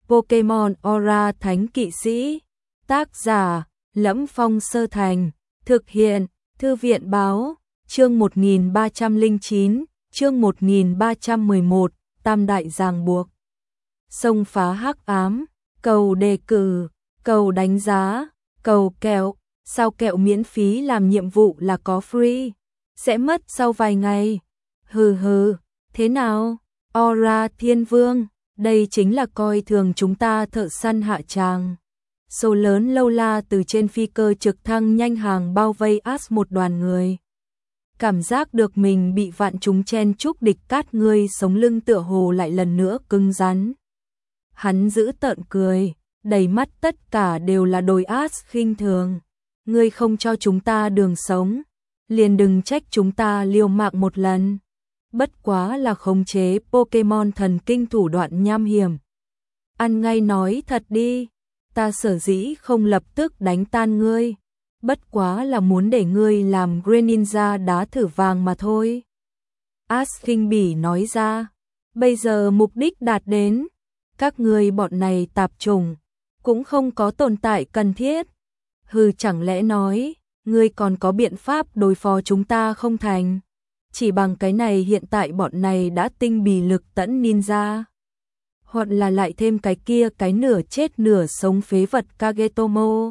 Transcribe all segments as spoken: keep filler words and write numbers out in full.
Pokemon Aura Thánh Kỵ Sĩ. Tác giả: Lẫm Phong Sơ Thành. Thực hiện: Thư viện báo. Chương một nghìn ba trăm lẻ chín, chương một nghìn ba trăm mười một, Tam đại ràng buộc. Xông phá hắc ám, cầu đề cử, cầu đánh giá, cầu kẹo. Sao kẹo miễn phí làm nhiệm vụ là có free, sẽ mất sau vài ngày. Hừ hừ, thế nào? Aura Thiên Vương, đây chính là coi thường chúng ta thợ săn hạ tràng. Số lớn lâu la từ trên phi cơ trực thăng nhanh hàng bao vây Ash một đoàn người. Cảm giác được mình bị vạn chúng chen chúc địch cát, ngươi sống lưng tựa hồ lại lần nữa cứng rắn. Hắn giữ tợn cười, đầy mắt tất cả đều là đồi Ash khinh thường. Ngươi không cho chúng ta đường sống, liền đừng trách chúng ta liều mạng một lần. Bất quá là khống chế Pokemon thần kinh thủ đoạn nham hiểm. Ăn ngay nói thật đi, ta sở dĩ không lập tức đánh tan ngươi, bất quá là muốn để ngươi làm Greninja đá thử vàng mà thôi. Ash khinh bỉ nói ra, bây giờ mục đích đạt đến, các ngươi bọn này tạp chủng, cũng không có tồn tại cần thiết. Hừ, chẳng lẽ nói, ngươi còn có biện pháp đối phó chúng ta không thành? Chỉ bằng cái này hiện tại bọn này đã tinh bì lực tẫn ninja. Hoặc là lại thêm cái kia cái nửa chết nửa sống phế vật Kagetomo.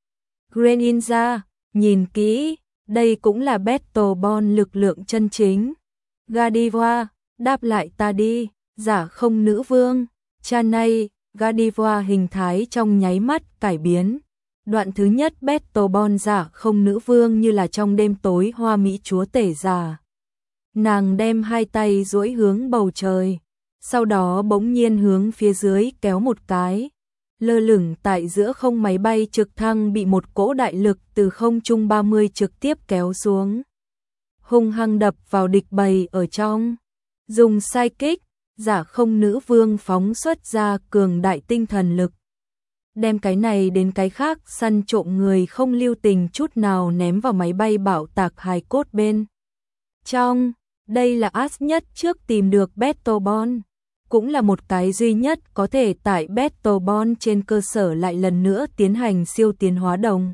Greninja, nhìn kỹ, đây cũng là Battleborn lực lượng chân chính. Gardevoir, đáp lại ta đi, giả không nữ vương. Chanay, Gardevoir hình thái trong nháy mắt cải biến. Đoạn thứ nhất Battleborn giả không nữ vương như là trong đêm tối hoa mỹ chúa tể giả. Nàng đem hai tay duỗi hướng bầu trời, sau đó bỗng nhiên hướng phía dưới kéo một cái. Lơ lửng tại giữa không máy bay trực thăng bị một cỗ đại lực từ không trung ba mươi trực tiếp kéo xuống. Hung hăng đập vào địch bầy ở trong. Dùng sai kích, giả không nữ vương phóng xuất ra cường đại tinh thần lực. Đem cái này đến cái khác săn trộm người không lưu tình chút nào ném vào máy bay bạo tạc hài cốt bên trong. Đây là Ash nhất trước tìm được Battleborn, cũng là một cái duy nhất có thể tại Battleborn trên cơ sở lại lần nữa tiến hành siêu tiến hóa đồng.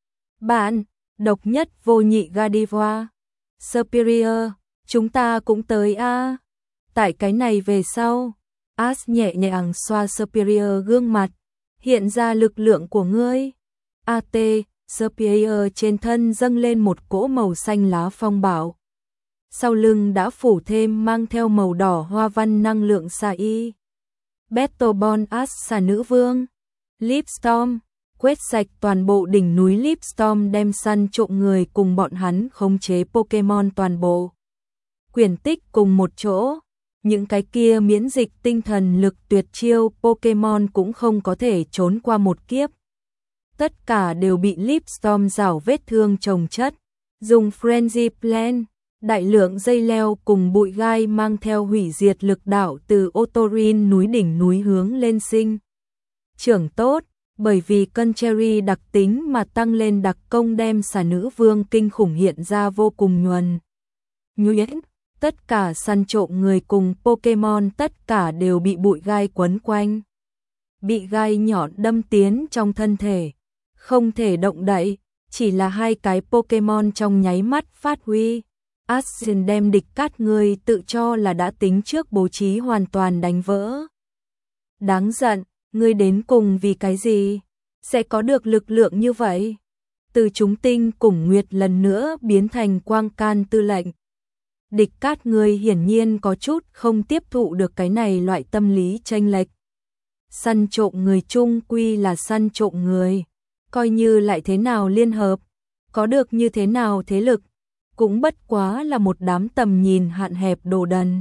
Bạn, độc nhất vô nhị Gardevoir, Superior, chúng ta cũng tới a. À. Tại cái này về sau, Ash nhẹ nhàng xoa Superior gương mặt, hiện ra lực lượng của ngươi. a tê, Superior trên thân dâng lên một cỗ màu xanh lá phong bạo. Sau lưng đã phủ thêm mang theo màu đỏ hoa văn năng lượng xà y. Battleborn Ash xà nữ vương. Leapstorm, quét sạch toàn bộ đỉnh núi Leapstorm, đem săn trộm người cùng bọn hắn khống chế Pokemon toàn bộ. Quyển tích cùng một chỗ, những cái kia miễn dịch tinh thần lực tuyệt chiêu Pokemon cũng không có thể trốn qua một kiếp. Tất cả đều bị Leapstorm rảo vết thương chồng chất, dùng Frenzy Plan. Đại lượng dây leo cùng bụi gai mang theo hủy diệt lực đạo từ Otorin núi đỉnh núi hướng lên sinh. Trưởng tốt, bởi vì cân cherry đặc tính mà tăng lên đặc công đem xà nữ vương kinh khủng hiện ra vô cùng nhuần. Nhuyễn, tất cả săn trộm người cùng Pokemon tất cả đều bị bụi gai quấn quanh. Bị gai nhọn đâm tiến trong thân thể, không thể động đậy, chỉ là hai cái Pokemon trong nháy mắt phát huy. Ash đem địch cát người tự cho là đã tính trước bố trí hoàn toàn đánh vỡ. Đáng giận, ngươi đến cùng vì cái gì? Sẽ có được lực lượng như vậy? Từ chúng tinh cùng nguyệt lần nữa biến thành quang can tư lệnh. Địch cát người hiển nhiên có chút không tiếp thụ được cái này loại tâm lý chênh lệch. Săn trộm người chung quy là săn trộm người. Coi như lại thế nào liên hợp, có được như thế nào thế lực, cũng bất quá là một đám tầm nhìn hạn hẹp đồ đần.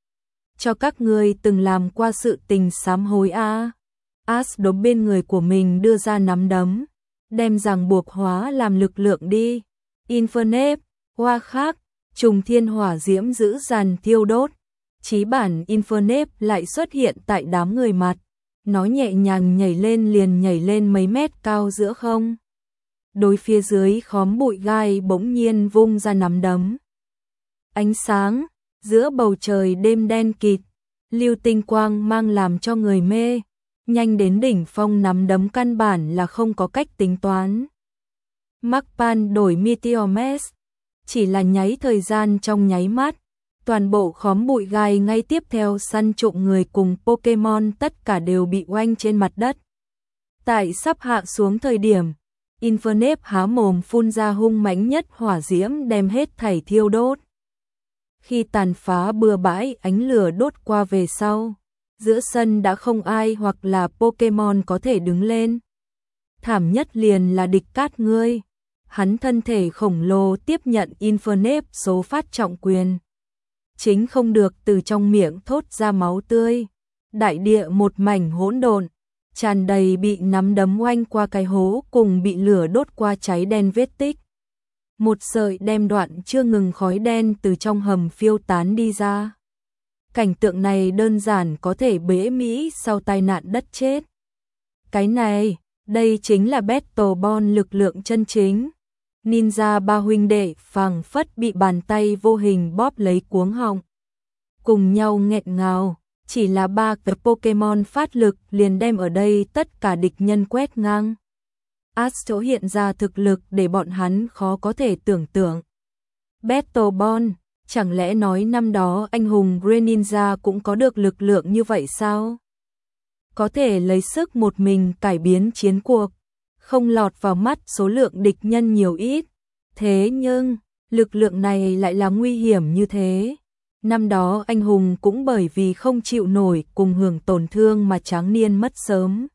Cho các ngươi từng làm qua sự tình sám hối a. Ash đối bên người của mình đưa ra nắm đấm, đem ràng buộc hóa làm lực lượng đi. Infernape, hoa khác, trùng thiên hỏa diễm dữ dằn thiêu đốt. Chí bản Infernape lại xuất hiện tại đám người mặt, nó nhẹ nhàng nhảy lên liền nhảy lên mấy mét cao giữa không. Đối phía dưới khóm bụi gai bỗng nhiên vung ra nắm đấm. Ánh sáng, giữa bầu trời đêm đen kịt, lưu tinh quang mang làm cho người mê. nhanh đến đỉnh phong nắm đấm căn bản là không có cách tính toán. Markpan đổi Meteor Mask, chỉ là nháy thời gian trong nháy mắt, toàn bộ khóm bụi gai ngay tiếp theo săn trộm người cùng Pokemon tất cả đều bị oanh trên mặt đất. Tại sắp hạ xuống thời điểm, Infernape há mồm phun ra hung mãnh nhất hỏa diễm đem hết thảy thiêu đốt. Khi tàn phá bừa bãi ánh lửa đốt qua về sau, giữa sân đã không ai hoặc là Pokemon có thể đứng lên. Thảm nhất liền là địch cát ngươi. Hắn thân thể khổng lồ tiếp nhận Infernape số phát trọng quyền. Chính không được từ trong miệng thốt ra máu tươi. Đại địa một mảnh hỗn độn, tràn đầy bị nắm đấm oanh qua cái hố cùng bị lửa đốt qua cháy đen vết tích. Một sợi đem đoạn chưa ngừng khói đen từ trong hầm phiêu tán đi ra. Cảnh tượng này đơn giản có thể bế Mỹ sau tai nạn đất chết. Cái này, đây chính là Battle Bond lực lượng chân chính. Ninja ba huynh đệ phảng phất bị bàn tay vô hình bóp lấy cuống họng. Cùng nhau nghẹn ngào, chỉ là ba cái Pokemon phát lực liền đem ở đây tất cả địch nhân quét ngang. Astro hiện ra thực lực để bọn hắn khó có thể tưởng tượng. Battle Bond, chẳng lẽ nói năm đó anh hùng Greninja cũng có được lực lượng như vậy sao? Có thể lấy sức một mình cải biến chiến cuộc, không lọt vào mắt số lượng địch nhân nhiều ít. Thế nhưng, lực lượng này lại là nguy hiểm như thế. Năm đó anh hùng cũng bởi vì không chịu nổi cùng hưởng tổn thương mà tráng niên mất sớm.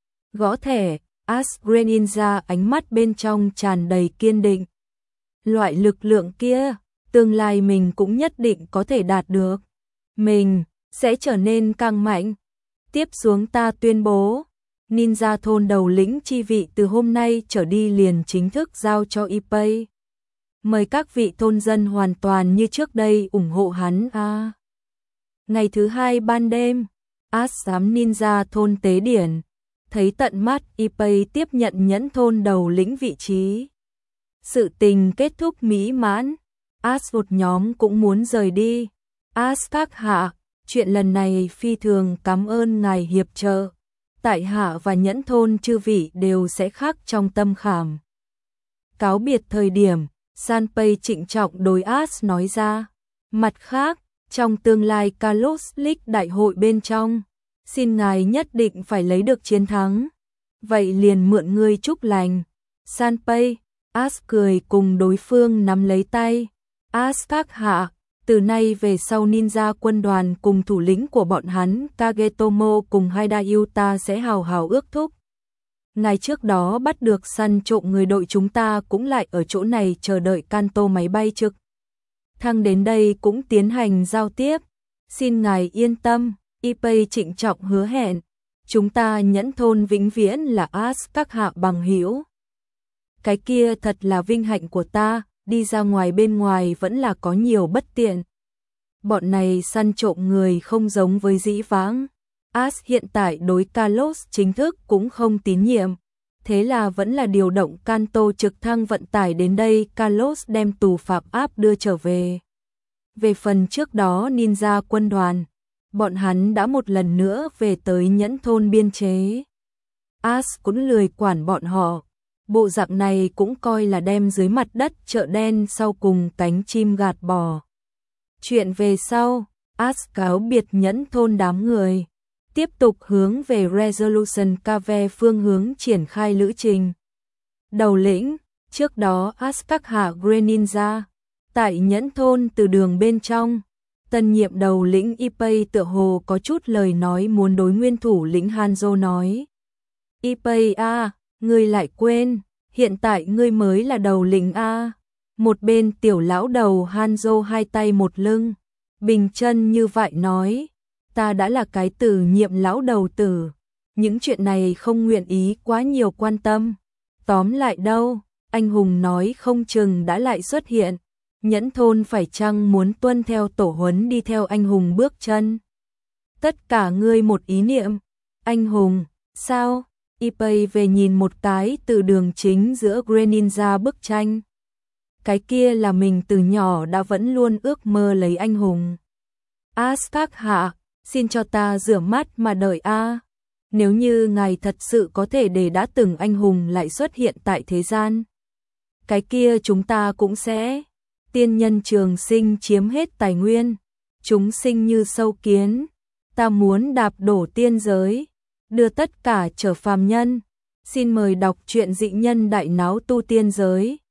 Gõ thẻ, Ash Greninja ánh mắt bên trong tràn đầy kiên định. Loại lực lượng kia, tương lai mình cũng nhất định có thể đạt được. Mình sẽ trở nên càng mạnh. Tiếp xuống ta tuyên bố, Ninja thôn đầu lĩnh chi vị từ hôm nay trở đi liền chính thức giao cho Ippei. Mời các vị thôn dân hoàn toàn như trước đây ủng hộ hắn a. À. Ngày thứ hai ban đêm, Ash giám Ninja thôn tế điển, thấy tận mắt Ippei tiếp nhận nhẫn thôn đầu lĩnh vị trí. Sự tình kết thúc mỹ mãn, Ash một nhóm cũng muốn rời đi. Ash các hạ, chuyện lần này phi thường cảm ơn ngài hiệp trợ. Tại hạ và nhẫn thôn chư vị đều sẽ khắc trong tâm khảm. Cáo biệt thời điểm, Sanpei trịnh trọng đối Ash nói ra. Mặt khác, trong tương lai Kalos League đại hội bên trong, xin ngài nhất định phải lấy được chiến thắng. Vậy liền mượn ngươi chúc lành. Sanpei, Ash cười cùng đối phương nắm lấy tay. Ash các hạ, từ nay về sau ninja quân đoàn cùng thủ lĩnh của bọn hắn Kagetomo cùng Haida Yuta sẽ hào hào ước thúc. Ngày trước đó bắt được săn trộm người đội chúng ta cũng lại ở chỗ này chờ đợi Kanto máy bay trực thăng đến đây cũng tiến hành giao tiếp. Xin ngài yên tâm, Ippei trịnh trọng hứa hẹn, chúng ta nhẫn thôn vĩnh viễn là Ash các hạ bằng hữu. Cái kia thật là vinh hạnh của ta, đi ra ngoài bên ngoài vẫn là có nhiều bất tiện. Bọn này săn trộm người không giống với dĩ vãng. Ash hiện tại đối Kalos chính thức cũng không tín nhiệm. Thế là vẫn là điều động Kanto trực thăng vận tải đến đây, Kalos đem tù phạm áp đưa trở về. Về phần trước đó ninja quân đoàn, bọn hắn đã một lần nữa về tới nhẫn thôn biên chế. Ash cũng lười quản bọn họ. Bộ dạng này cũng coi là đem dưới mặt đất chợ đen sau cùng cánh chim gạt bỏ. Chuyện về sau, Ash cáo biệt nhẫn thôn đám người, tiếp tục hướng về Resolution Cave phương hướng triển khai lữ trình. Đầu lĩnh, trước đó Ash các hạ Greninja, tại nhẫn thôn từ đường bên trong, tân nhiệm đầu lĩnh Ippei tựa hồ có chút lời nói muốn đối nguyên thủ lĩnh Hanzo nói. Ippei a, ngươi lại quên, hiện tại ngươi mới là đầu lĩnh a. Một bên tiểu lão đầu Hanzo hai tay một lưng, bình chân như vậy nói, ta đã là cái từ nhiệm lão đầu tử, những chuyện này không nguyện ý quá nhiều quan tâm. Tóm lại đâu, anh hùng nói không chừng đã lại xuất hiện, nhẫn thôn phải chăng muốn tuân theo tổ huấn đi theo anh hùng bước chân. Tất cả ngươi một ý niệm, anh hùng, sao? Ippei về nhìn một cái từ đường chính giữa Greninja bức tranh. Cái kia là mình từ nhỏ đã vẫn luôn ước mơ lấy anh hùng. Ash các hạ, xin cho ta rửa mắt mà đợi a. Nếu như ngài thật sự có thể để đã từng anh hùng lại xuất hiện tại thế gian, cái kia chúng ta cũng sẽ. Tiên nhân trường sinh chiếm hết tài nguyên, chúng sinh như sâu kiến, ta muốn đạp đổ tiên giới, đưa tất cả trở phàm nhân. Xin mời đọc truyện Dị Nhân Đại Náo Tu Tiên Giới.